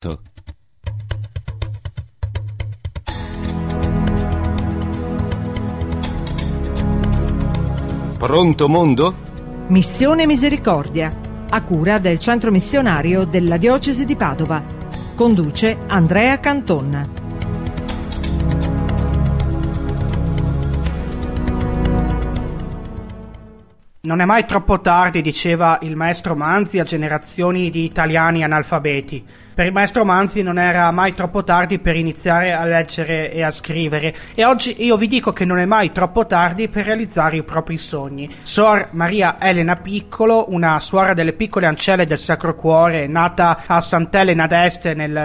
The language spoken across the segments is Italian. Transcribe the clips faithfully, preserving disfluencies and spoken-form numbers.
Pronto mondo? Missione Misericordia, a cura del centro missionario della diocesi di Padova. Conduce Andrea Canton. Non è mai troppo tardi, diceva il maestro Manzi a generazioni di italiani analfabeti. Per il maestro Manzi non era mai troppo tardi per iniziare a leggere e a scrivere, e oggi io vi dico che non è mai troppo tardi per realizzare i propri sogni. Suor Maria Elena Piccolo, una suora delle piccole ancelle del Sacro Cuore, nata a Sant'Elena d'Este nel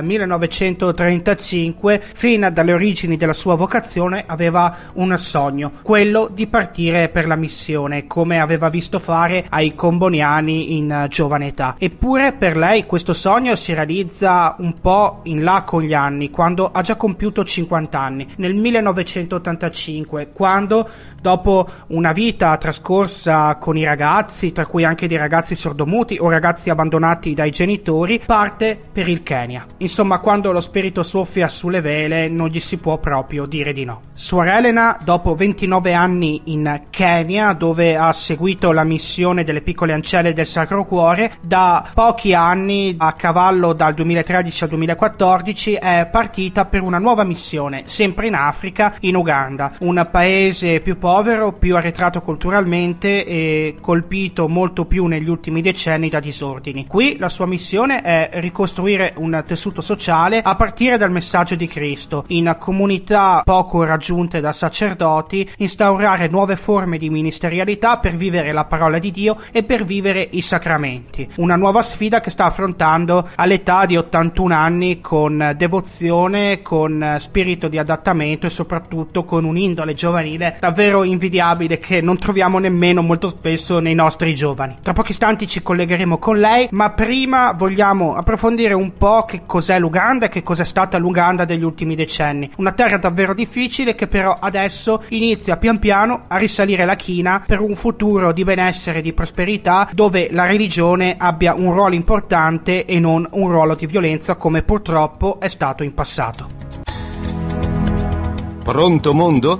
millenovecentotrentacinque, fin dalle origini della sua vocazione aveva un sogno, quello di partire per la missione, come aveva visto fare ai comboniani in giovane età. Eppure per lei questo sogno si realizza un po' in là con gli anni, quando ha già compiuto cinquanta anni, nel millenovecentottantacinque, quando, dopo una vita trascorsa con i ragazzi, tra cui anche dei ragazzi sordomuti o ragazzi abbandonati dai genitori, parte per il Kenya. Insomma, quando lo spirito soffia sulle vele non gli si può proprio dire di no. Suor Elena, dopo ventinove anni in Kenya, dove ha seguito la missione delle piccole ancelle del Sacro Cuore, da pochi anni, a cavallo dal duemilatredici al duemilaquattordici, è partita per una nuova missione, sempre in Africa, in Uganda, un paese più povero, più arretrato culturalmente e colpito molto più negli ultimi decenni da disordini. Qui la sua missione è ricostruire un tessuto sociale a partire dal messaggio di Cristo, in comunità poco raggiunte da sacerdoti, instaurare nuove forme di ministerialità per vivere la parola di Dio e per vivere i sacramenti. Una nuova sfida che sta affrontando all'età di ottantuno anni, con devozione, con spirito di adattamento e soprattutto con un'indole giovanile davvero invidiabile che non troviamo nemmeno molto spesso nei nostri giovani. Tra pochi istanti ci collegheremo con lei, ma prima vogliamo approfondire un po' che cos'è l'Uganda e che cos'è stata l'Uganda degli ultimi decenni. Una terra davvero difficile che però adesso inizia pian piano a risalire la china per un futuro di benessere e di prosperità, dove la religione abbia un ruolo importante e non un ruolo di violenza come purtroppo è stato in passato. Pronto mondo?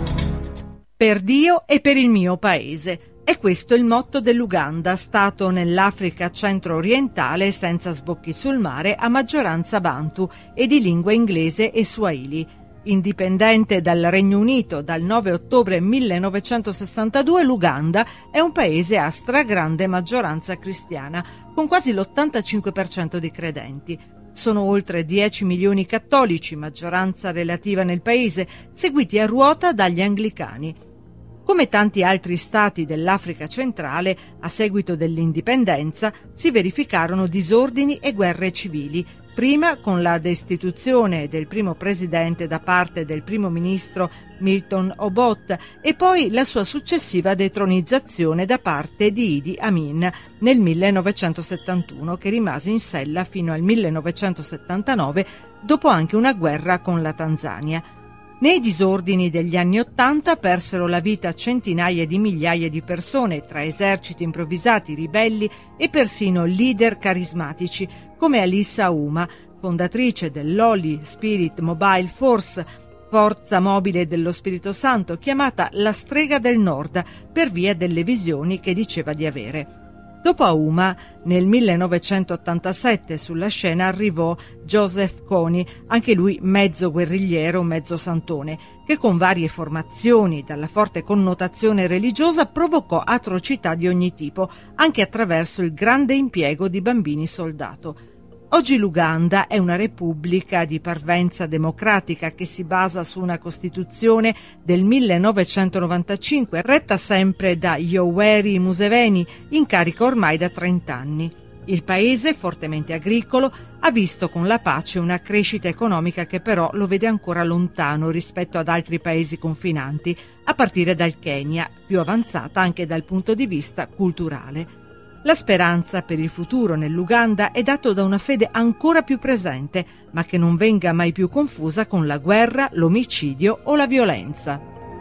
Per Dio e per il mio paese. È questo il motto dell'Uganda, stato nell'Africa centro-orientale senza sbocchi sul mare, a maggioranza bantu e di lingua inglese e swahili. Indipendente dal Regno Unito dal nove ottobre millenovecentosessantadue, l'Uganda è un paese a stragrande maggioranza cristiana, con quasi l'ottantacinque per cento di credenti. Sono oltre dieci milioni i cattolici, maggioranza relativa nel paese, seguiti a ruota dagli anglicani. Come tanti altri stati dell'Africa centrale, a seguito dell'indipendenza si verificarono disordini e guerre civili, prima con la destituzione del primo presidente da parte del primo ministro Milton Obote e poi la sua successiva detronizzazione da parte di Idi Amin nel millenovecentosettantuno, che rimase in sella fino al millenovecentosettantanove, dopo anche una guerra con la Tanzania. Nei disordini degli anni Ottanta persero la vita centinaia di migliaia di persone, tra eserciti improvvisati, ribelli e persino leader carismatici, come Alice Auma, fondatrice dell'Holy Spirit Mobile Force, forza mobile dello Spirito Santo, chiamata la strega del Nord per via delle visioni che diceva di avere. Dopo Auma, nel millenovecentottantasette sulla scena arrivò Joseph Kony, anche lui mezzo guerrigliero, mezzo santone, che con varie formazioni, dalla forte connotazione religiosa, provocò atrocità di ogni tipo, anche attraverso il grande impiego di bambini soldato. Oggi l'Uganda è una repubblica di parvenza democratica che si basa su una Costituzione del millenovecentonovantacinque, retta sempre da Yoweri Museveni, in carica ormai da trenta anni. Il paese, fortemente agricolo, ha visto con la pace una crescita economica che però lo vede ancora lontano rispetto ad altri paesi confinanti, a partire dal Kenya, più avanzata anche dal punto di vista culturale. La speranza per il futuro nell'Uganda è dato da una fede ancora più presente, ma che non venga mai più confusa con la guerra, l'omicidio o la violenza.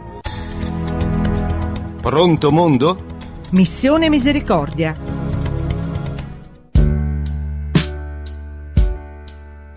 Pronto mondo? Missione Misericordia.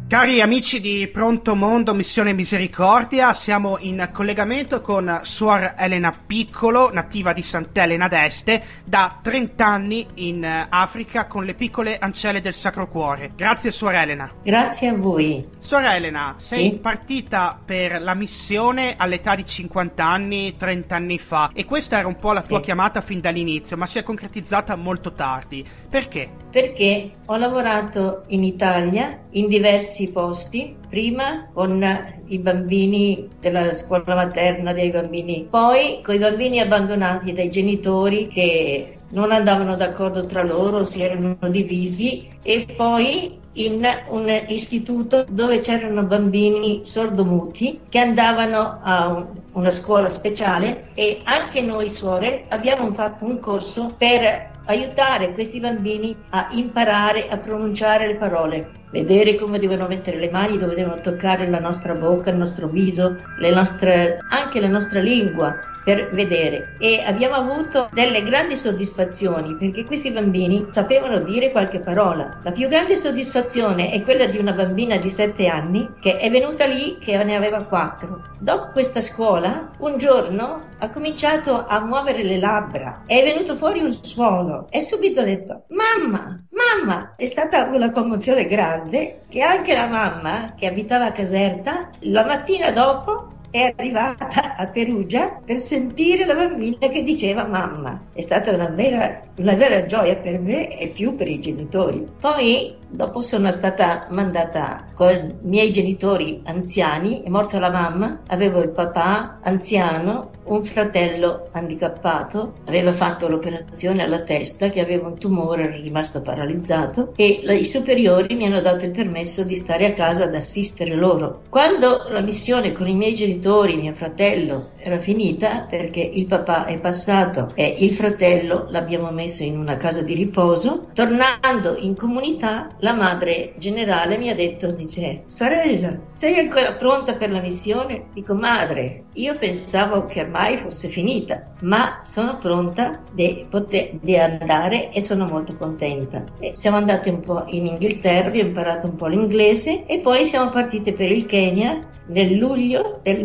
Cari amici di Pronto Mondo, Missione Misericordia, siamo in collegamento con Suor Elena Piccolo, nativa di Sant'Elena d'Este, da trenta anni in Africa con le piccole ancelle del Sacro Cuore. Grazie Suor Elena. Grazie a voi. Suor Elena, sei Sì. partita per la missione all'età di cinquanta anni, trenta anni fa, e questa era un po' la Sì. tua chiamata fin dall'inizio, ma si è concretizzata molto tardi. Perché? Perché ho lavorato in Italia in diversi posti, prima con i bambini della scuola materna dei bambini, poi con i bambini abbandonati dai genitori che non andavano d'accordo tra loro, si erano divisi, e poi in un istituto dove c'erano bambini sordomuti che andavano a un, una scuola speciale, e anche noi suore abbiamo fatto un corso per aiutare questi bambini a imparare a pronunciare le parole, vedere come devono mettere le mani, dove devono toccare la nostra bocca, il nostro viso, le nostre, anche la nostra lingua, per vedere. E abbiamo avuto delle grandi soddisfazioni perché questi bambini sapevano dire qualche parola. La più grande soddisfazione è quella di una bambina di sette anni che è venuta lì che ne aveva quattro. Dopo questa scuola, un giorno ha cominciato a muovere le labbra, è venuto fuori un suono e subito ha detto mamma, mamma. È stata una commozione grande che anche la mamma, che abitava a Caserta, la mattina dopo è arrivata a Perugia per sentire la bambina che diceva mamma. È stata una vera, una vera gioia per me e più per i genitori. Poi dopo sono stata mandata con i miei genitori anziani, è morta la mamma, avevo il papà anziano, un fratello handicappato, aveva fatto l'operazione alla testa, che aveva un tumore, era rimasto paralizzato, e i superiori mi hanno dato il permesso di stare a casa ad assistere loro. Quando la missione con i miei genitori, mio fratello, era finita, perché il papà è passato e il fratello l'abbiamo messo in una casa di riposo, tornando in comunità, la madre generale mi ha detto, dice, sorella, sei ancora pronta per la missione? Dico, madre, io pensavo che ormai fosse finita, ma sono pronta di, poter, di andare e sono molto contenta. E siamo andati un po' in Inghilterra, abbiamo imparato un po' l'inglese e poi siamo partite per il Kenya nel luglio del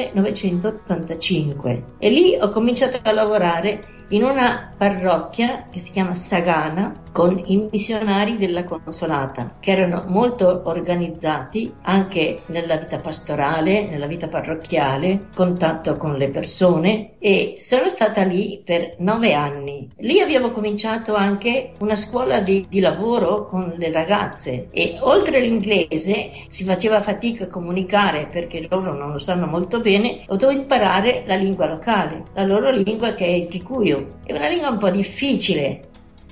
millenovecentottantacinque, e lì ho cominciato a lavorare in una parrocchia che si chiama Sagana con i missionari della Consolata, che erano molto organizzati anche nella vita pastorale, nella vita parrocchiale, contatto con le persone, e sono stata lì per nove anni. Lì abbiamo cominciato anche una scuola di, di lavoro con le ragazze, e oltre all'inglese si faceva fatica a comunicare perché loro non lo sanno molto bene, ho dovuto imparare la lingua locale, la loro lingua, che è il Kikuyu. È una lingua un po' difficile,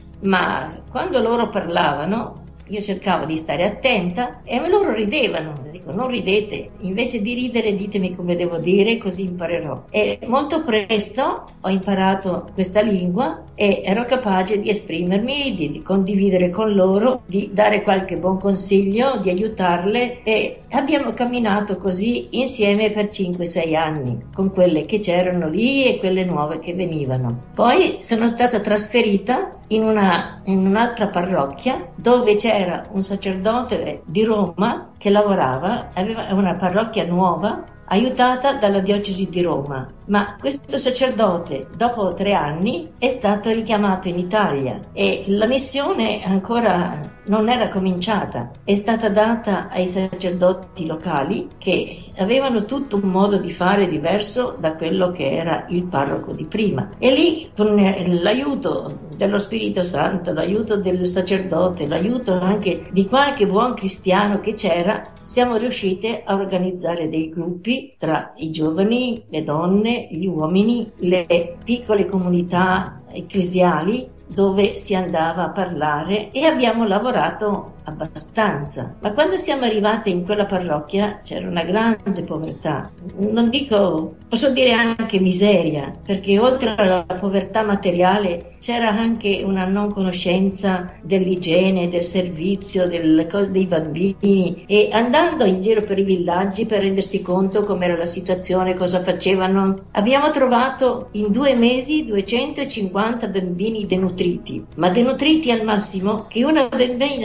ma quando loro parlavano io cercavo di stare attenta e loro ridevano. Dico, non ridete, invece di ridere ditemi come devo dire, così imparerò. E molto presto ho imparato questa lingua e ero capace di esprimermi, di, di condividere con loro, di dare qualche buon consiglio, di aiutarle, e abbiamo camminato così insieme per cinque sei anni con quelle che c'erano lì e quelle nuove che venivano. Poi sono stata trasferita in una in un'altra parrocchia dove c'era un sacerdote di Roma che lavorava, aveva una parrocchia nuova aiutata dalla diocesi di Roma, ma questo sacerdote dopo tre anni è stato richiamato in Italia e la missione ancora non era cominciata, è stata data ai sacerdoti locali che avevano tutto un modo di fare diverso da quello che era il parroco di prima, e lì con l'aiuto dello Spirito Santo, l'aiuto del sacerdote, l'aiuto anche di qualche buon cristiano che c'era, siamo riuscite a organizzare dei gruppi tra i giovani, le donne, gli uomini, le piccole comunità ecclesiali dove si andava a parlare, e abbiamo lavorato abbastanza. Ma quando siamo arrivate in quella parrocchia c'era una grande povertà, non dico, posso dire anche miseria, perché oltre alla povertà materiale c'era anche una non conoscenza dell'igiene, del servizio, del, dei bambini, e andando in giro per i villaggi per rendersi conto com'era la situazione, cosa facevano, abbiamo trovato in due mesi duecentocinquanta bambini denutriti, ma denutriti al massimo che una bambina di tre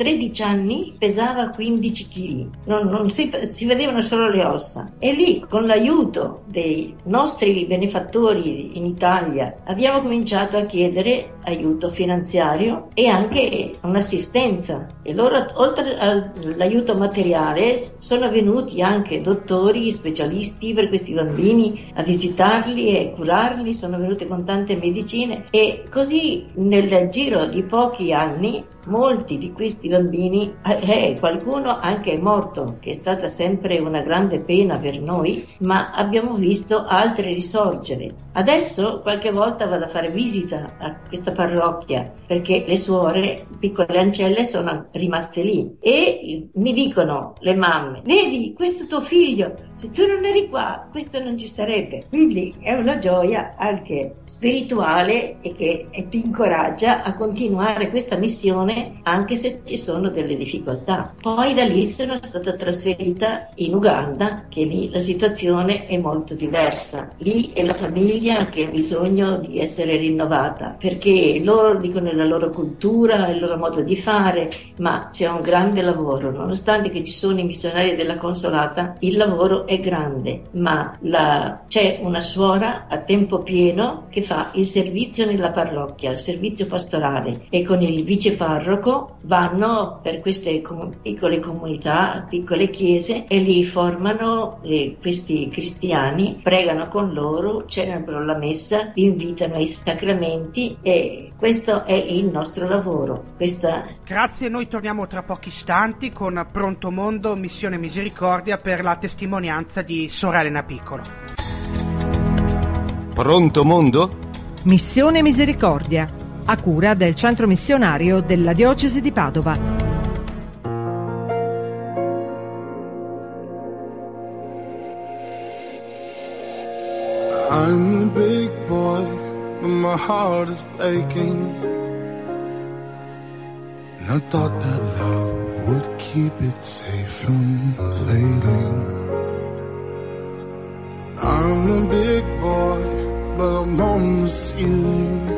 tredici anni pesava quindici chili, non, non si, si vedevano solo le ossa. E lì, con l'aiuto dei nostri benefattori in Italia, abbiamo cominciato a chiedere aiuto finanziario e anche un'assistenza. E loro, oltre all'aiuto materiale, sono venuti anche dottori, specialisti per questi bambini a visitarli e curarli, sono venuti con tante medicine, e così nel giro di pochi anni molti di questi bambini, eh, qualcuno anche è morto, che è stata sempre una grande pena per noi, ma abbiamo visto altri risorgere. Adesso qualche volta vado a fare visita a questa parrocchia perché le suore, piccole ancelle, sono rimaste lì e mi dicono le mamme: vedi, questo è tuo figlio, se tu non eri qua questo non ci sarebbe. Quindi è una gioia anche spirituale e che e ti incoraggia a continuare questa missione anche se ci sono delle difficoltà. Poi da lì sono stata trasferita in Uganda, che lì la situazione è molto diversa. Lì è la famiglia che ha bisogno di essere rinnovata, perché loro dicono la loro cultura, il loro modo di fare, ma c'è un grande lavoro. Nonostante che ci sono i missionari della Consolata, il lavoro è grande, ma la... c'è una suora a tempo pieno che fa il servizio nella parrocchia, il servizio pastorale, e con il vice parroco vanno per queste com- piccole comunità, piccole chiese, e lì formano eh, questi cristiani, pregano con loro, celebrano la messa, li invitano ai sacramenti, e questo è il nostro lavoro. Questa... Grazie, noi torniamo tra pochi istanti con Pronto Mondo, Missione Misericordia, per la testimonianza di Sora Elena Piccolo. Pronto Mondo? Missione Misericordia, a cura del Centro Missionario della Diocesi di Padova. I'm a big boy, but my heart is breaking. And I thought that love would keep it safe from fading. I'm a big boy, but I'm on the ceiling.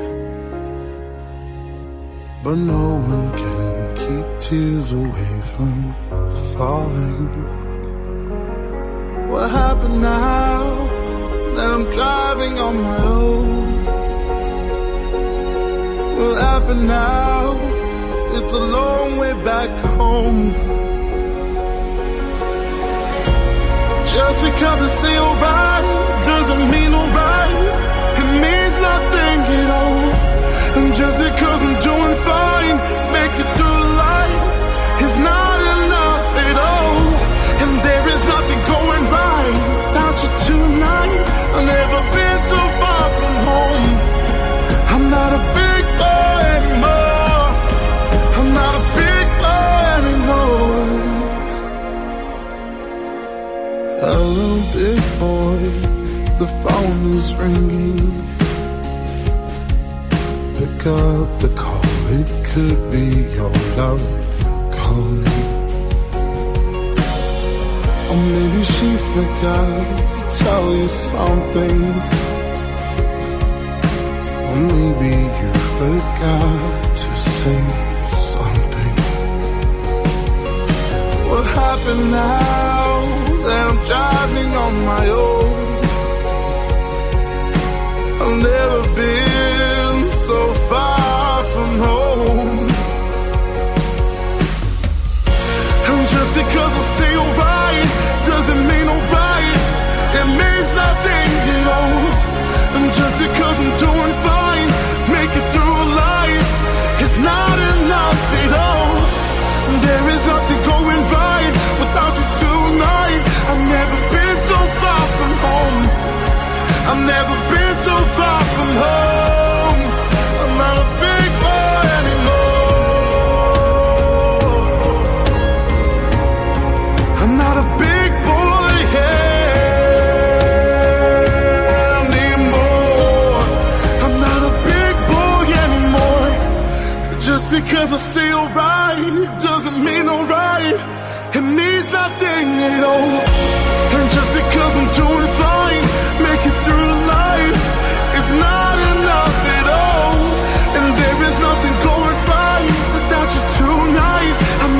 But no one can keep tears away from falling. What happened now that I'm driving on my own? What happened now? It's a long way back home. Just because I say alright doesn't mean alright. It means nothing at all. And just because I'm doing fine, make it through life is not enough at all. And there is nothing going right without you tonight. I've never been so far from home. I'm not a big boy anymore. I'm not a big boy anymore. Hello, big boy, the phone is ringing. Pick up the call, it could be your love calling. Or maybe she forgot to tell you something. Or maybe you forgot to say something. What happened now that I'm driving on my own? I've never been so far from home. And just because I say alright doesn't mean alright. It means nothing at all. And just because I'm doing fine, make it through life, it's not enough at all. There is nothing going right without you tonight. I've never been so far from home. I've never been so far from home. I'm not a big boy anymore. I'm not a big boy anymore. I'm not a big boy anymore. Just because I say alright doesn't mean alright. It means nothing at all. And just because I'm doing fine, make it through life, it's not enough at all. And there is nothing going right without you tonight. I've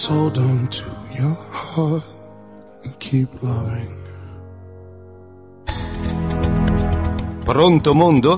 Just hold on to your heart and keep loving. Pronto mondo?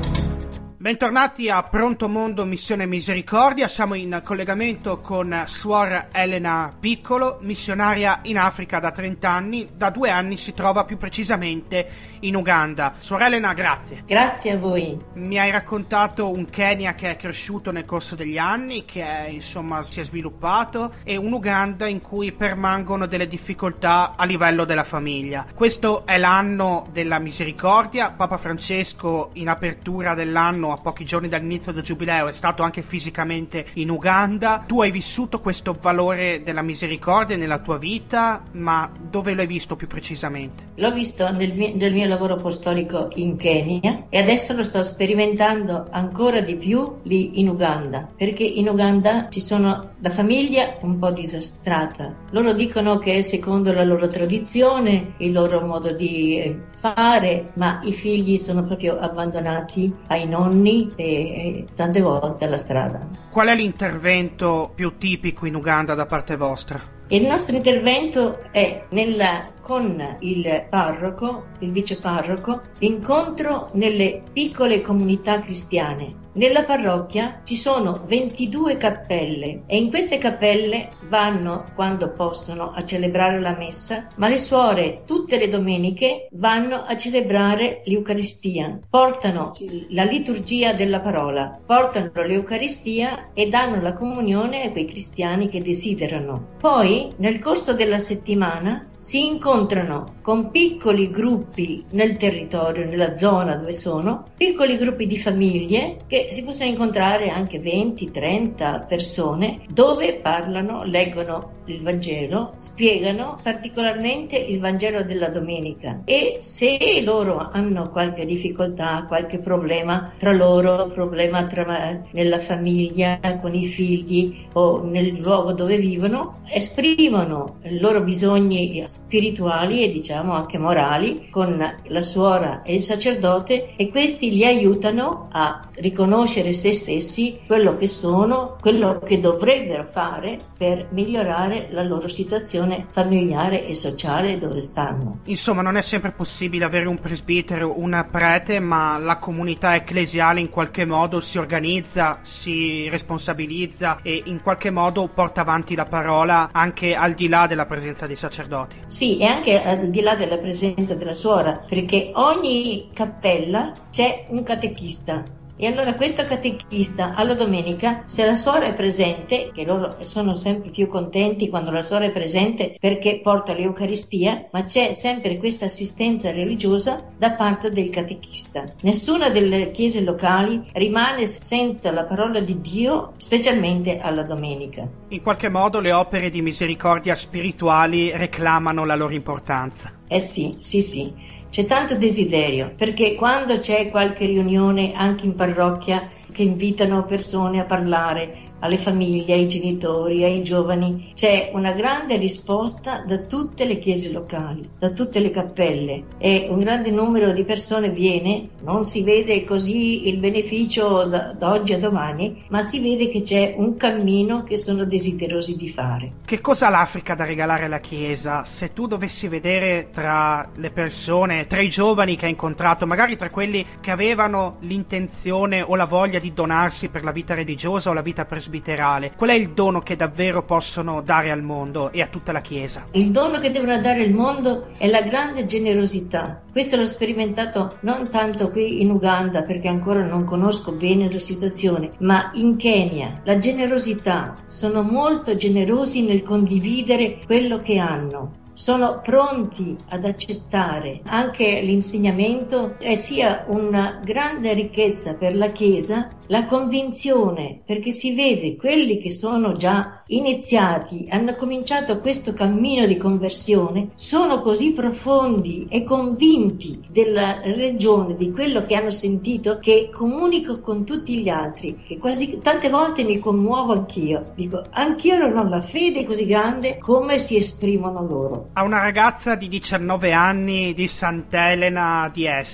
Bentornati a Pronto Mondo Missione Misericordia, siamo in collegamento con Suor Elena Piccolo, missionaria in Africa da trenta anni, da due anni si trova più precisamente in Uganda. Suor Elena, grazie. Grazie a voi. Mi hai raccontato un Kenya che è cresciuto nel corso degli anni, che è, insomma si è sviluppato, e un Uganda in cui permangono delle difficoltà a livello della famiglia. Questo è l'anno della misericordia. Papa Francesco in apertura dell'anno, a pochi giorni dall'inizio del giubileo, è stato anche fisicamente in Uganda. Tu hai vissuto questo valore della misericordia nella tua vita, ma dove l'hai visto più precisamente? L'ho visto nel mio, nel mio lavoro apostolico in Kenya e adesso lo sto sperimentando ancora di più lì in Uganda, perché in Uganda ci sono la famiglia un po' disastrata. Loro dicono che è secondo la loro tradizione, il loro modo di fare, ma i figli sono proprio abbandonati ai nonni e, e tante volte alla strada. Qual è l'intervento più tipico in Uganda da parte vostra? Il nostro intervento è nella, con il parroco, il viceparroco, l'incontro nelle piccole comunità cristiane. Nella parrocchia ci sono ventidue cappelle e in queste cappelle vanno, quando possono, a celebrare la messa, ma le suore tutte le domeniche vanno a celebrare l'Eucaristia, portano la liturgia della parola, portano l'Eucaristia e danno la comunione a quei cristiani che desiderano. Poi, nel corso della settimana, si incontrano con piccoli gruppi nel territorio, nella zona dove sono, piccoli gruppi di famiglie che si possono incontrare anche venti trenta persone, dove parlano, leggono il Vangelo, spiegano particolarmente il Vangelo della domenica, e se loro hanno qualche difficoltà, qualche problema tra loro, problema tra, nella famiglia, con i figli o nel luogo dove vivono, esprimono i loro bisogni spirituali e diciamo anche morali con la suora e il sacerdote, e questi li aiutano a riconoscere se stessi, quello che sono, quello che dovrebbero fare per migliorare la loro situazione familiare e sociale dove stanno. Insomma, non è sempre possibile avere un presbitero, un prete, ma la comunità ecclesiale in qualche modo si organizza, si responsabilizza e in qualche modo porta avanti la parola anche al di là della presenza dei sacerdoti. Sì, e anche al di là della presenza della suora, perché ogni cappella c'è un catechista. E allora questo catechista alla domenica, se la suora è presente, che loro sono sempre più contenti quando la suora è presente perché porta l'Eucaristia, ma c'è sempre questa assistenza religiosa da parte del catechista. Nessuna delle chiese locali rimane senza la parola di Dio, specialmente alla domenica. In qualche modo le opere di misericordia spirituali reclamano la loro importanza. Eh sì, sì, sì. C'è tanto desiderio, perché quando c'è qualche riunione anche in parrocchia che invitano persone a parlare, alle famiglie, ai genitori, ai giovani, c'è una grande risposta da tutte le chiese locali, da tutte le cappelle, e un grande numero di persone viene. Non si vede così il beneficio da, da oggi a domani, ma si vede che c'è un cammino che sono desiderosi di fare. Che cosa ha l'Africa da regalare alla Chiesa? Se tu dovessi vedere tra le persone, tra i giovani che hai incontrato, magari tra quelli che avevano l'intenzione o la voglia di donarsi per la vita religiosa o la vita presbiterale, qual è il dono che davvero possono dare al mondo e a tutta la Chiesa? Il dono che devono dare al mondo è la grande generosità. Questo l'ho sperimentato non tanto qui in Uganda, perché ancora non conosco bene la situazione, ma in Kenya. La generosità, sono molto generosi nel condividere quello che hanno. Sono pronti ad accettare anche l'insegnamento, e sia una grande ricchezza per la Chiesa la convinzione, perché si vede quelli che sono già iniziati, hanno cominciato questo cammino di conversione, sono così profondi e convinti della religione, di quello che hanno sentito, che comunico con tutti gli altri, che quasi tante volte mi commuovo anch'io, dico anch'io non ho la fede così grande come si esprimono loro. A una ragazza di diciannove anni di Sant'Elena di Este,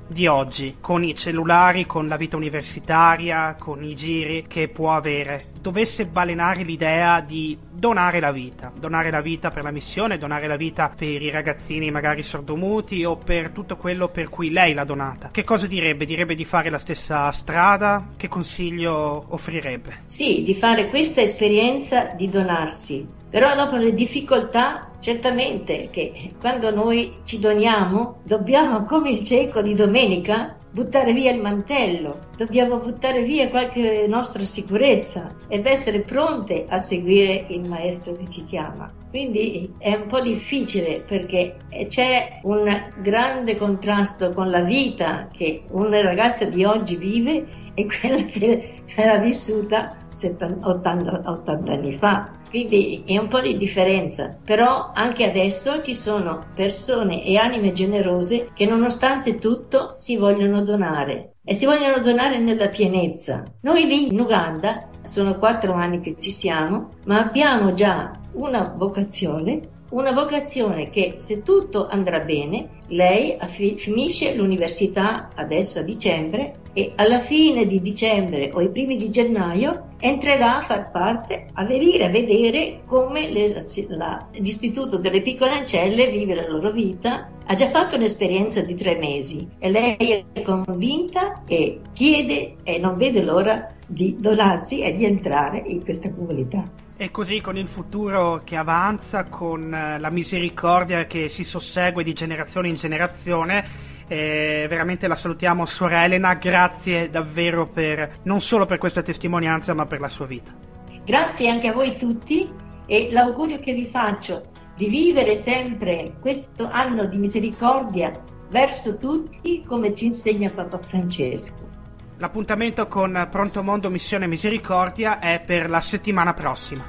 di oggi, con i cellulari, con la vita universitaria, con i giri che può avere, dovesse balenare l'idea di donare la vita, donare la vita per la missione, donare la vita per i ragazzini magari sordomuti o per tutto quello per cui lei l'ha donata, che cosa direbbe? Direbbe di fare la stessa strada? Che consiglio offrirebbe? Sì, di fare questa esperienza di donarsi, però dopo le difficoltà, certamente che quando noi ci doniamo dobbiamo, come il cieco di domenica, buttare via il mantello, dobbiamo buttare via qualche nostra sicurezza ed essere pronte a seguire il maestro che ci chiama. Quindi è un po' difficile perché c'è un grande contrasto con la vita che una ragazza di oggi vive e quella che era vissuta ottanta anni fa. Quindi è un po' di differenza, però anche adesso ci sono persone e anime generose che nonostante tutto si vogliono donare e si vogliono donare nella pienezza. Noi lì in Uganda sono quattro anni che ci siamo, ma abbiamo già una vocazione, una vocazione che se tutto andrà bene, lei finisce l'università adesso a dicembre e alla fine di dicembre o i primi di gennaio entrerà a far parte, a venire a vedere come le, la, l'Istituto delle Piccole Ancelle vive la loro vita. Ha già fatto un'esperienza di tre mesi e lei è convinta e chiede e non vede l'ora di donarsi e di entrare in questa comunità. E così con il futuro che avanza, con la misericordia che si sussegue di generazione in generazione, eh, veramente la salutiamo, suora Elena, grazie davvero per non solo per questa testimonianza ma per la sua vita. Grazie anche a voi tutti e l'augurio che vi faccio di vivere sempre questo anno di misericordia verso tutti come ci insegna Papa Francesco. L'appuntamento con Pronto Mondo Missione Misericordia è per la settimana prossima.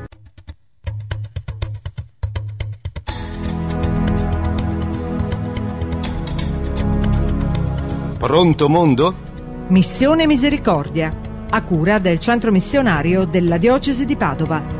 Pronto Mondo? Missione Misericordia, a cura del Centro Missionario della Diocesi di Padova.